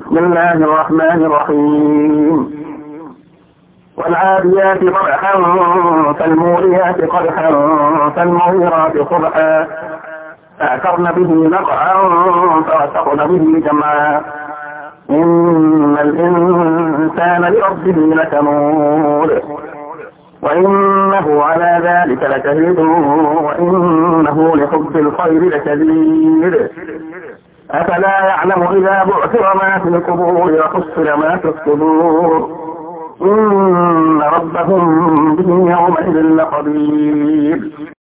بسم الله الرحمن الرحيم والعاديات ضبحا فالموريات قدحا فالمغيرات صبحا فأثرن به نقعا فوسطن به جمعا إن الإنسان لربه لكنود وإنه على ذلك لشهيد وإنه لحب الخير لشديد أفلا يعلم إذا بعثر ما في القبور وحصل ما في الصدور إن ربهم به يومئذ لخبير